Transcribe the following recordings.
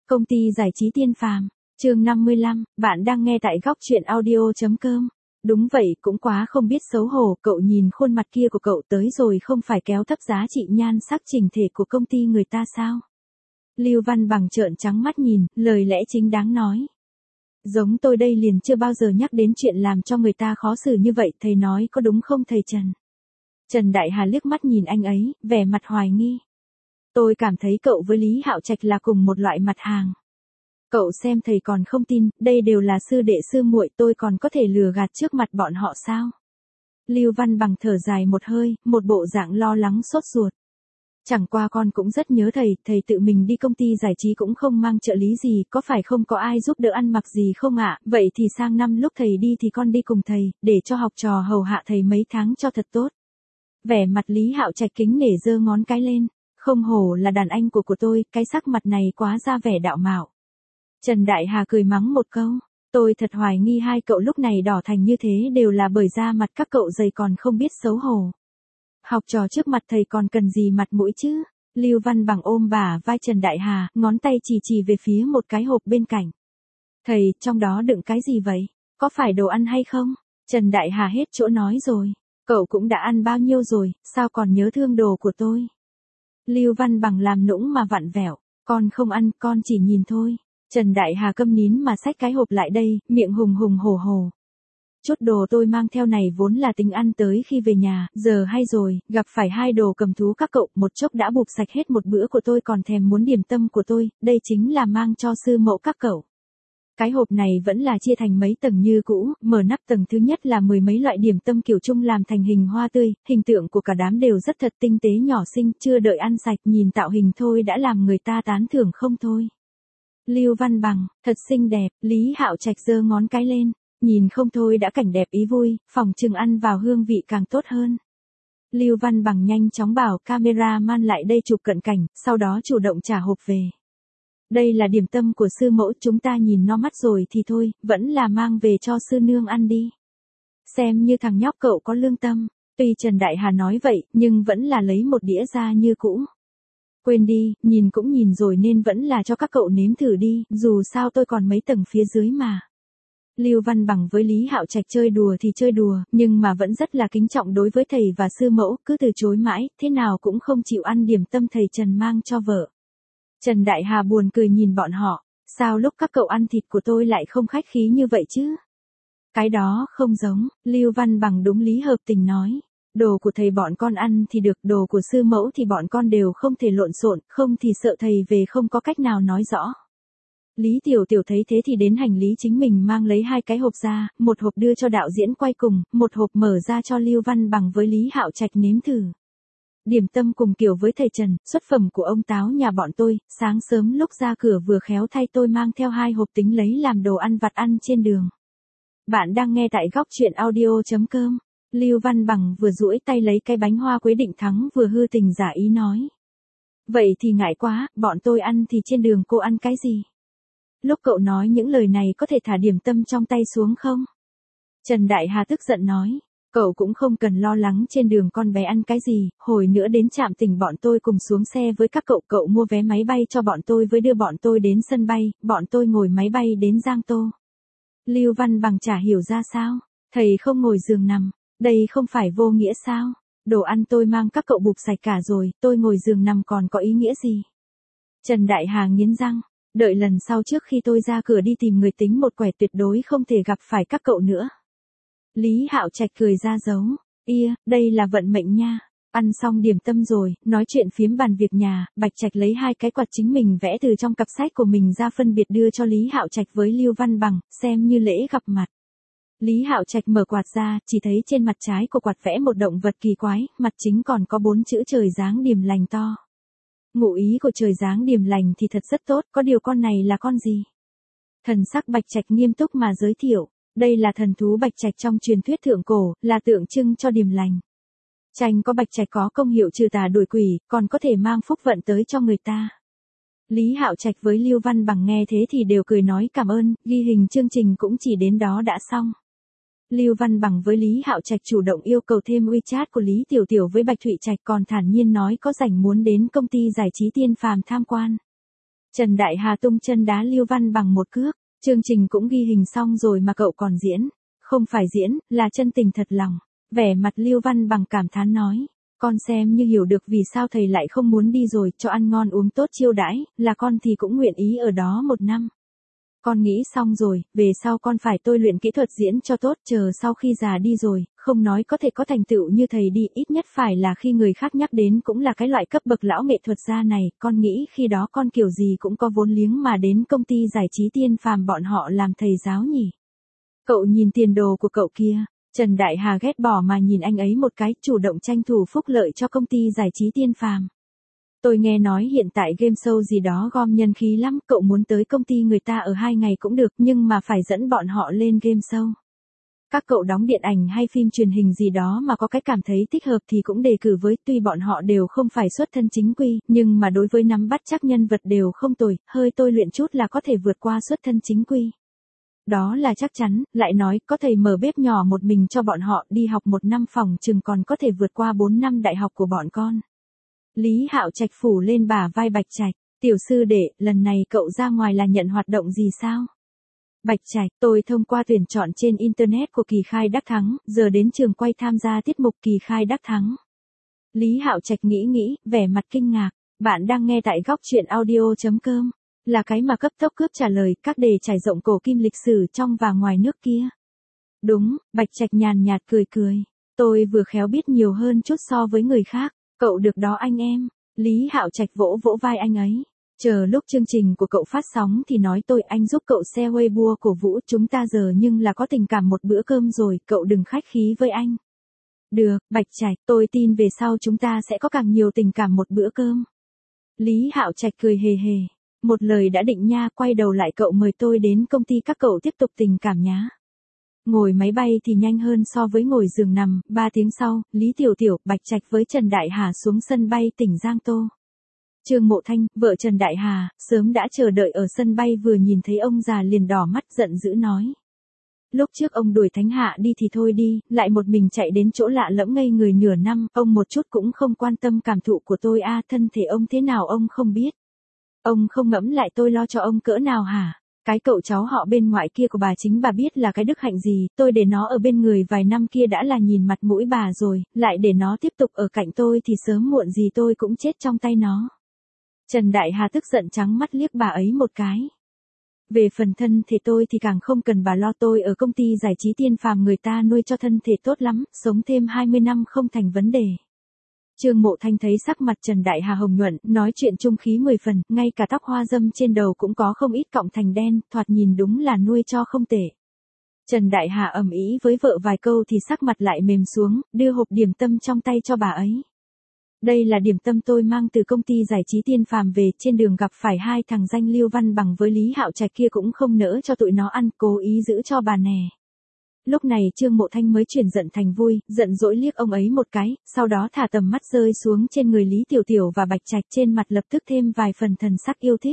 Công ty giải trí Tiên Phàm, chương 55, bạn đang nghe tại góc truyện audio.com. Đúng vậy, cũng quá không biết xấu hổ, cậu nhìn khuôn mặt kia của cậu tới rồi không phải kéo thấp giá trị nhan sắc chỉnh thể của công ty người ta sao? Lưu Văn Bằng trợn trắng mắt nhìn, lời lẽ chính đáng nói. Giống tôi đây liền chưa bao giờ nhắc đến chuyện làm cho người ta khó xử như vậy, thầy nói có đúng không thầy Trần? Trần Đại Hà liếc mắt nhìn anh ấy, vẻ mặt hoài nghi. Tôi cảm thấy cậu với Lý Hạo Trạch là cùng một loại mặt hàng. Cậu xem thầy còn không tin, đây đều là sư đệ sư muội, tôi còn có thể lừa gạt trước mặt bọn họ sao? Lưu Văn Bằng thở dài một hơi, một bộ dạng lo lắng sốt ruột. Chẳng qua con cũng rất nhớ thầy tự mình đi công ty giải trí cũng không mang trợ lý gì, có phải không có ai giúp đỡ ăn mặc gì không ạ? Vậy thì sang năm lúc thầy đi thì con đi cùng thầy, để cho học trò hầu hạ thầy mấy tháng cho thật tốt. Vẻ mặt Lý Hạo Trạch kính nể giơ ngón cái lên, không hổ là đàn anh của tôi, cái sắc mặt này quá ra vẻ đạo mạo. Trần Đại Hà cười mắng một câu, tôi thật hoài nghi hai cậu lúc này đỏ thành như thế đều là bởi da mặt các cậu dày còn không biết xấu hổ. Học trò trước mặt thầy còn cần gì mặt mũi chứ? Lưu Văn Bằng ôm bả vai Trần Đại Hà, ngón tay chỉ về phía một cái hộp bên cạnh. Thầy, trong đó đựng cái gì vậy? Có phải đồ ăn hay không? Trần Đại Hà hết chỗ nói rồi, cậu cũng đã ăn bao nhiêu rồi, sao còn nhớ thương đồ của tôi? Lưu Văn Bằng làm nũng mà vặn vẹo, con không ăn, con chỉ nhìn thôi. Trần Đại Hà câm nín mà xách cái hộp lại đây, miệng hùng hùng hổ hổ. Chút đồ tôi mang theo này vốn là tính ăn tới khi về nhà, giờ hay rồi, gặp phải hai đồ cầm thú các cậu, một chốc đã bục sạch hết một bữa của tôi còn thèm muốn điểm tâm của tôi, đây chính là mang cho sư mẫu các cậu. Cái hộp này vẫn là chia thành mấy tầng như cũ, mở nắp tầng thứ nhất là mười mấy loại điểm tâm kiểu chung làm thành hình hoa tươi, hình tượng của cả đám đều rất thật tinh tế nhỏ xinh, chưa đợi ăn sạch nhìn tạo hình thôi đã làm người ta tán thưởng không thôi. Lưu Văn Bằng, thật xinh đẹp, Lý Hạo Trạch giơ ngón cái lên, nhìn không thôi đã cảnh đẹp ý vui, phòng chừng ăn vào hương vị càng tốt hơn. Lưu Văn Bằng nhanh chóng bảo cameraman lại đây chụp cận cảnh, sau đó chủ động trả hộp về. Đây là điểm tâm của sư mẫu, chúng ta nhìn no mắt rồi thì thôi, vẫn là mang về cho sư nương ăn đi. Xem như thằng nhóc cậu có lương tâm, tuy Trần Đại Hà nói vậy, nhưng vẫn là lấy một đĩa ra như cũ. Quên đi, nhìn cũng nhìn rồi nên vẫn là cho các cậu nếm thử đi, dù sao tôi còn mấy tầng phía dưới mà. Lưu Văn Bằng với Lý Hạo Trạch chơi đùa thì chơi đùa, nhưng mà vẫn rất là kính trọng đối với thầy và sư mẫu, cứ từ chối mãi, thế nào cũng không chịu ăn điểm tâm thầy Trần mang cho vợ. Trần Đại Hà buồn cười nhìn bọn họ, sao lúc các cậu ăn thịt của tôi lại không khách khí như vậy chứ? Cái đó không giống, Lưu Văn Bằng đúng lý hợp tình nói. Đồ của thầy bọn con ăn thì được, đồ của sư mẫu thì bọn con đều không thể lộn xộn, không thì sợ thầy về không có cách nào nói rõ. Lý Tiểu Tiểu thấy thế thì đến hành lý chính mình mang lấy hai cái hộp ra, một hộp đưa cho đạo diễn quay cùng, một hộp mở ra cho Lưu Văn Bằng với Lý Hạo Trạch nếm thử. Điểm tâm cùng kiểu với thầy Trần, xuất phẩm của ông Táo nhà bọn tôi, sáng sớm lúc ra cửa vừa khéo thay tôi mang theo hai hộp tính lấy làm đồ ăn vặt ăn trên đường. Bạn đang nghe tại góc truyện audio.com. Lưu Văn Bằng vừa duỗi tay lấy cái bánh hoa quế định thắng vừa hư tình giả ý nói. Vậy thì ngại quá, bọn tôi ăn thì trên đường cô ăn cái gì? Lúc cậu nói những lời này có thể thả điểm tâm trong tay xuống không? Trần Đại Hà tức giận nói. Cậu cũng không cần lo lắng trên đường con bé ăn cái gì, hồi nữa đến trạm tỉnh bọn tôi cùng xuống xe với các cậu mua vé máy bay cho bọn tôi với đưa bọn tôi đến sân bay, bọn tôi ngồi máy bay đến Giang Tô. Lưu Văn Bằng chả hiểu ra sao, thầy không ngồi giường nằm, đây không phải vô nghĩa sao, đồ ăn tôi mang các cậu bục sạch cả rồi, tôi ngồi giường nằm còn có ý nghĩa gì? Trần Đại Hà nghiến răng, đợi lần sau trước khi tôi ra cửa đi tìm người tính một quẻ tuyệt đối không thể gặp phải các cậu nữa. Lý Hạo Trạch cười ra dấu, đây là vận mệnh nha. Ăn xong điểm tâm rồi, nói chuyện phiếm bàn việc nhà, Bạch Trạch lấy hai cái quạt chính mình vẽ từ trong cặp sách của mình ra phân biệt đưa cho Lý Hạo Trạch với Lưu Văn Bằng, xem như lễ gặp mặt. Lý Hạo Trạch mở quạt ra, chỉ thấy trên mặt trái của quạt vẽ một động vật kỳ quái, mặt chính còn có 4 chữ trời giáng điềm lành to. Ngụ ý của trời giáng điềm lành thì thật rất tốt, có điều con này là con gì? Thần sắc Bạch Trạch nghiêm túc mà giới thiệu. Đây là thần thú bạch trạch trong truyền thuyết thượng cổ, là tượng trưng cho điềm lành. Tranh có bạch trạch có công hiệu trừ tà đuổi quỷ, còn có thể mang phúc vận tới cho người ta. Lý Hạo Trạch với Lưu Văn Bằng nghe thế thì đều cười nói cảm ơn, ghi hình chương trình cũng chỉ đến đó đã xong. Lưu Văn Bằng với Lý Hạo Trạch chủ động yêu cầu thêm WeChat của Lý Tiểu Tiểu với Bạch Thụy Trạch, còn thản nhiên nói có rảnh muốn đến công ty giải trí Tiên Phàm tham quan. Trần Đại Hà tung chân đá Lưu Văn Bằng một cước. Chương trình cũng ghi hình xong rồi mà cậu còn diễn. Không phải diễn, là chân tình thật lòng. Vẻ mặt Lưu Văn Bằng cảm thán nói. Con xem như hiểu được vì sao thầy lại không muốn đi rồi, cho ăn ngon uống tốt chiêu đãi, là con thì cũng nguyện ý ở đó 1 năm. Con nghĩ xong rồi, về sau con phải tôi luyện kỹ thuật diễn cho tốt, chờ sau khi già đi rồi, không nói có thể có thành tựu như thầy đi, ít nhất phải là khi người khác nhắc đến cũng là cái loại cấp bậc lão nghệ thuật gia này, con nghĩ khi đó con kiểu gì cũng có vốn liếng mà đến công ty giải trí Tiên Phàm bọn họ làm thầy giáo nhỉ. Cậu nhìn tiền đồ của cậu kia. Trần Đại Hà ghét bỏ mà nhìn anh ấy một cái, chủ động tranh thủ phúc lợi cho công ty giải trí Tiên Phàm. Tôi nghe nói hiện tại game show gì đó gom nhân khí lắm, cậu muốn tới công ty người ta ở 2 ngày cũng được, nhưng mà phải dẫn bọn họ lên game show. Các cậu đóng điện ảnh hay phim truyền hình gì đó mà có cái cảm thấy thích hợp thì cũng đề cử với, tuy bọn họ đều không phải xuất thân chính quy, nhưng mà đối với nắm bắt chắc nhân vật đều không tồi, hơi tôi luyện chút là có thể vượt qua xuất thân chính quy. Đó là chắc chắn, lại nói, có thầy mở bếp nhỏ một mình cho bọn họ, đi học 1 năm phòng chừng còn có thể vượt qua 4 năm đại học của bọn con. Lý Hạo Trạch phủ lên bả vai Bạch Trạch, tiểu sư đệ, lần này cậu ra ngoài là nhận hoạt động gì sao? Bạch Trạch, tôi thông qua tuyển chọn trên Internet của Kỳ Khai Đắc Thắng, giờ đến trường quay tham gia tiết mục Kỳ Khai Đắc Thắng. Lý Hạo Trạch nghĩ, vẻ mặt kinh ngạc, bạn đang nghe tại góc truyện audio.com. Là cái mà cấp tốc cướp trả lời các đề trải rộng cổ kim lịch sử trong và ngoài nước kia. Đúng, Bạch Trạch nhàn nhạt cười. Tôi vừa khéo biết nhiều hơn chút so với người khác. Cậu được đó anh em. Lý Hạo Trạch vỗ vai anh ấy. Chờ lúc chương trình của cậu phát sóng thì nói tôi anh giúp cậu share Weibo cổ vũ chúng ta giờ nhưng là có tình cảm một bữa cơm rồi, cậu đừng khách khí với anh. Được, Bạch Trạch, tôi tin về sau chúng ta sẽ có càng nhiều tình cảm một bữa cơm. Lý Hạo Trạch cười hề hề. Một lời đã định nha, quay đầu lại cậu mời tôi đến công ty các cậu tiếp tục tình cảm nhá. Ngồi máy bay thì nhanh hơn so với ngồi giường nằm, 3 tiếng sau, Lý Tiểu Tiểu, Bạch Trạch với Trần Đại Hà xuống sân bay tỉnh Giang Tô. Trương Mộ Thanh, vợ Trần Đại Hà, sớm đã chờ đợi ở sân bay vừa nhìn thấy ông già liền đỏ mắt giận dữ nói. Lúc trước ông đuổi Thánh Hạ đi thì thôi đi, lại một mình chạy đến chỗ lạ lẫm ngây người nửa năm, ông một chút cũng không quan tâm cảm thụ của tôi thân thể ông thế nào ông không biết. Ông không ngẫm lại tôi lo cho ông cỡ nào hả? Cái cậu cháu họ bên ngoại kia của bà chính bà biết là cái đức hạnh gì, tôi để nó ở bên người vài năm kia đã là nhìn mặt mũi bà rồi, lại để nó tiếp tục ở cạnh tôi thì sớm muộn gì tôi cũng chết trong tay nó. Trần Đại Hà tức giận trắng mắt liếc bà ấy một cái. Về phần thân thể tôi thì càng không cần bà lo, tôi ở công ty giải trí Tiên Phàm người ta nuôi cho thân thể tốt lắm, sống thêm 20 năm không thành vấn đề. Trương Mộ Thanh thấy sắc mặt Trần Đại Hà hồng nhuận, nói chuyện trung khí 10 phần, ngay cả tóc hoa dâm trên đầu cũng có không ít cọng thành đen, thoạt nhìn đúng là nuôi cho không tệ. Trần Đại Hà ầm ĩ với vợ vài câu thì sắc mặt lại mềm xuống, đưa hộp điểm tâm trong tay cho bà ấy. Đây là điểm tâm tôi mang từ công ty giải trí Tiên Phàm về, trên đường gặp phải 2 thằng danh Lưu Văn Bằng với Lý Hạo Trạch kia cũng không nỡ cho tụi nó ăn, cố ý giữ cho bà nè. Lúc này Trương Mộ Thanh mới chuyển giận thành vui, giận dỗi liếc ông ấy một cái, sau đó thả tầm mắt rơi xuống trên người Lý Tiểu Tiểu và Bạch Trạch, trên mặt lập tức thêm vài phần thần sắc yêu thích.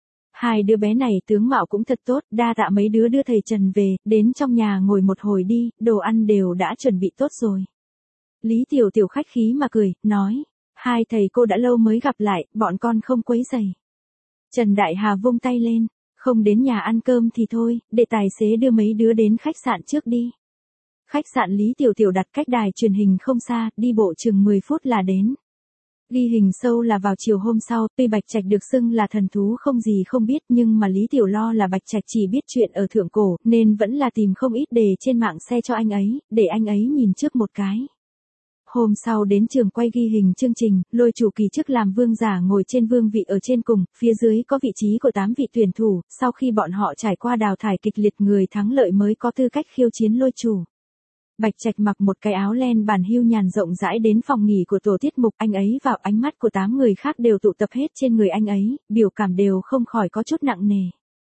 2 đứa bé này tướng mạo cũng thật tốt, đa tạ mấy đứa đưa thầy Trần về, đến trong nhà ngồi một hồi đi, đồ ăn đều đã chuẩn bị tốt rồi. Lý Tiểu Tiểu khách khí mà cười, nói, 2 thầy cô đã lâu mới gặp lại, bọn con không quấy rầy. Trần Đại Hà vung tay lên. Không đến nhà ăn cơm thì thôi, để tài xế đưa mấy đứa đến khách sạn trước đi. Khách sạn Lý Tiểu Tiểu đặt cách đài truyền hình không xa, đi bộ chừng 10 phút là đến. Ghi hình show là vào chiều hôm sau, tuy Bạch Trạch được xưng là thần thú không gì không biết nhưng mà Lý Tiểu lo là Bạch Trạch chỉ biết chuyện ở thượng cổ, nên vẫn là tìm không ít đề trên mạng xe cho anh ấy, để anh ấy nhìn trước một cái. Hôm sau đến trường quay ghi hình chương trình, Lôi Chủ Kỳ chức làm vương giả ngồi trên vương vị ở trên cùng, phía dưới có vị trí của 8 vị tuyển thủ, sau khi bọn họ trải qua đào thải kịch liệt người thắng lợi mới có tư cách khiêu chiến Lôi Chủ. Bạch Trạch mặc một cái áo len bản hưu nhàn rộng rãi đến phòng nghỉ của tổ tiết mục, anh ấy vào ánh mắt của 8 người khác đều tụ tập hết trên người anh ấy, biểu cảm đều không khỏi có chút nặng nề.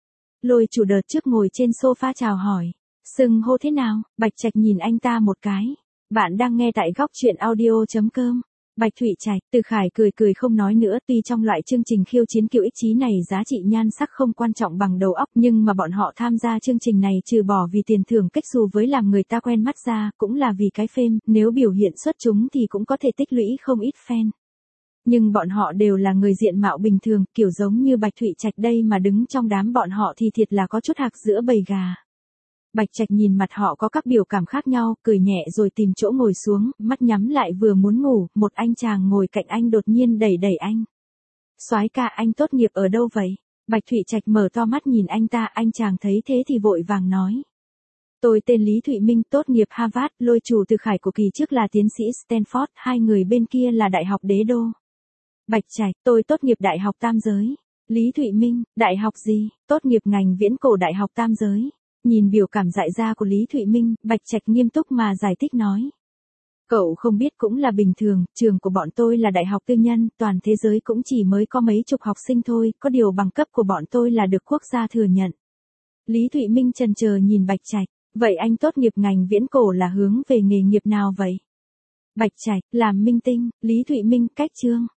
Lôi Chủ đợt trước ngồi trên sofa chào hỏi, xưng hô thế nào, Bạch Trạch nhìn anh ta một cái. Bạn đang nghe tại góc truyện audio.com. Bạch Thụy Trạch, Từ Khải cười không nói nữa, tuy trong loại chương trình khiêu chiến kiêu ích trí này giá trị nhan sắc không quan trọng bằng đầu óc, nhưng mà bọn họ tham gia chương trình này trừ bỏ vì tiền thưởng cách dù với làm người ta quen mắt ra, cũng là vì cái fame, nếu biểu hiện xuất chúng thì cũng có thể tích lũy không ít fan. Nhưng bọn họ đều là người diện mạo bình thường, kiểu giống như Bạch Thụy Trạch đây mà đứng trong đám bọn họ thì thiệt là có chút hạc giữa bầy gà. Bạch Trạch nhìn mặt họ có các biểu cảm khác nhau, cười nhẹ rồi tìm chỗ ngồi xuống, mắt nhắm lại vừa muốn ngủ, một anh chàng ngồi cạnh anh đột nhiên đẩy đẩy anh. Soái ca, anh tốt nghiệp ở đâu vậy? Bạch Thụy Trạch mở to mắt nhìn anh ta, anh chàng thấy thế thì vội vàng nói. Tôi tên Lý Thụy Minh, tốt nghiệp Harvard, lôi trù từ Khải của kỳ trước là tiến sĩ Stanford, hai người bên kia là Đại học Đế Đô. Bạch Trạch, tôi tốt nghiệp Đại học Tam Giới. Lý Thụy Minh, đại học gì? Tốt nghiệp ngành viễn cổ Đại học Tam Giới. Nhìn biểu cảm dại ra của Lý Thụy Minh, Bạch Trạch nghiêm túc mà giải thích nói. Cậu không biết cũng là bình thường, trường của bọn tôi là đại học tư nhân, toàn thế giới cũng chỉ mới có mấy chục học sinh thôi, có điều bằng cấp của bọn tôi là được quốc gia thừa nhận. Lý Thụy Minh chần chờ nhìn Bạch Trạch, vậy anh tốt nghiệp ngành viễn cổ là hướng về nghề nghiệp nào vậy? Bạch Trạch, làm minh tinh. Lý Thụy Minh, cách chương.